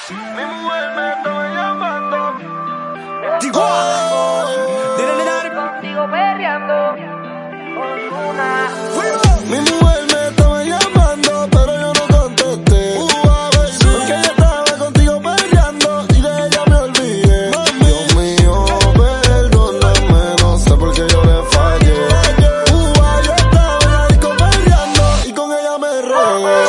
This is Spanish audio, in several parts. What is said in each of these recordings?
Mi mujer me estaba llamando. Contigo perreando. Ozuna. Mi mujer me estaba llamando, pero yo no contesté. Porque ella estaba contigo peleando y de ella me olvidé. Dios mío, perdóname, no sé por qué yo le fallé. Yo estaba en la disco peleando y con ella me regué.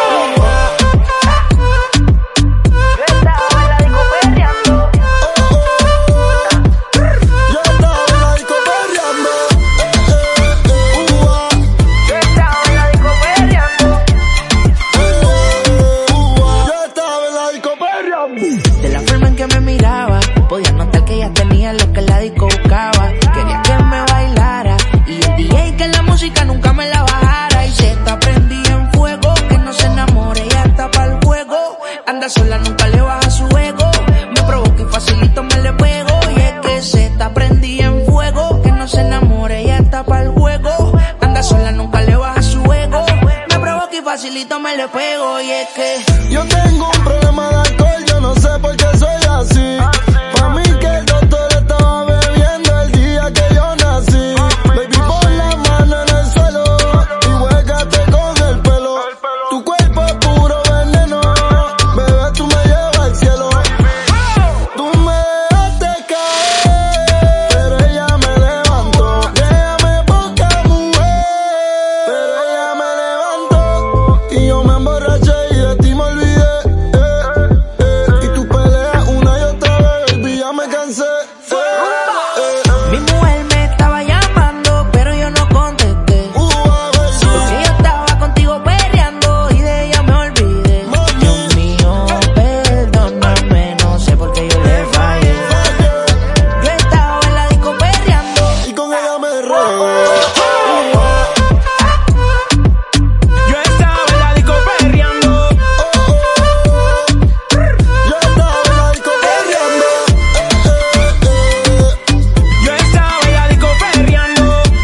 De la forma en que me miraba, podía notar que ella tenía lo que la disco buscaba. Quería que me bailara y el DJ que la música nunca me la bajara. Y se está prendida en fuego, que no se enamore, ella está para el juego. Anda sola, nunca le baja su ego. Me provoca y facilito me le pego. Y es que se está prendida en fuego, que no se enamore, ella está para el juego. Anda sola, nunca le baja su ego. Me provoca y facilito me le pego. Y es que yo tengo un problema de alcohol, yo no sé por qué soy así. Pa' mí que el doctor estaba bebiendo el día que yo nací. Baby, pon la mano en el suelo y huégate con el pelo. Tu cuerpo es puro veneno, bebé, tú me llevas al cielo. Tú me dejaste caer, pero ella me levantó. Déjame poca mujer, pero ella me levantó. Y yo me emborraché y de ti me olvidé. Y tú peleas una y otra vez, baby, ya me cansé. mi mujer me estaba llamando, pero yo no contesté. Porque yo estaba contigo peleando y de ella me olvidé. Dios mío, perdóname, no sé por qué yo le fallé. Yo estaba en la disco peleando Y con ella me regué. Yo estaba en la disco perreando. Yo estaba en la disco perreando. Yo estaba en la disco perreando.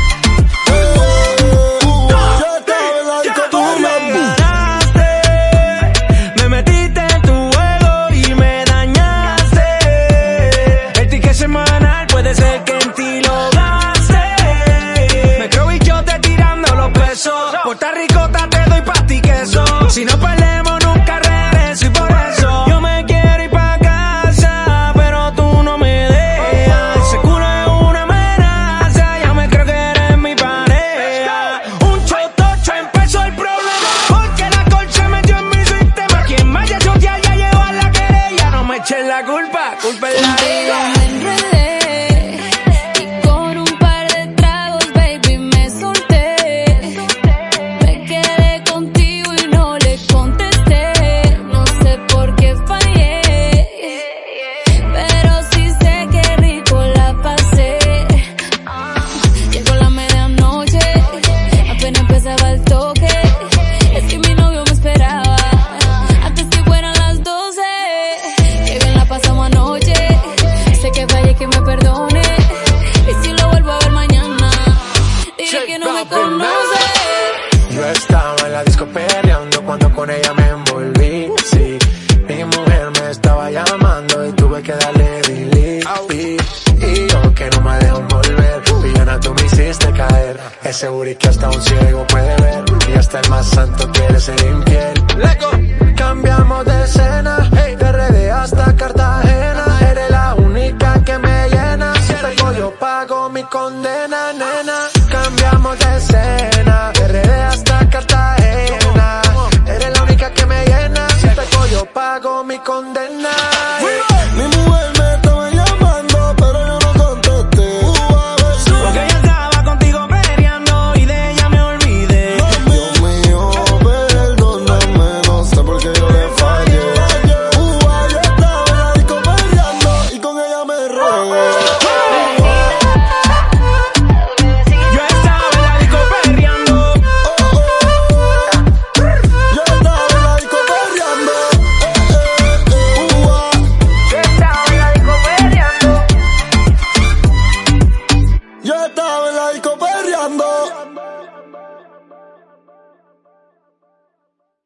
Yo estaba en la disco Tú me perreando. ganaste, me metiste en tu juego y me dañaste. El ticket semanal puede ser que en ti lo gaste. Me creo bichote tirando los pesos. Puerto Ricota te doy pa' ti queso. Si no perdemos nunca regreso y por eso yo me quiero ir pa' casa, pero tú no me dejas. Ese culo es una amenaza, ya me creo que eres mi pareja. Un chotocho empezó el problema, porque la alcohol se metió en mi sistema. Quien me haya choteado ya llevó a la querella. No me eches la culpa, culpa es la Contigo ella. me enredé y con un par de tragos, baby, me solté. Me quedé contigo y no le contesté. No sé por qué fallé, pero sí sé que rico la pasé. Llegó la medianoche, apenas empezaba el toque. Es que mi novio me esperaba antes que fueran las 12. Qué bien la pasamos anoche. Sé que fallé, que me perdone. Y si lo vuelvo a ver mañana, diré que no me conoce. Yo estaba en la disco peleando cuando con ella me envolví, sí. Mi mujer me estaba llamando y tuve que darle delete. Y yo que no me dejo envolver, villana tú me hiciste caer. Ese booty que hasta un ciego puede ver, y hasta el más santo quiere ser infiel. Cambiamos de escena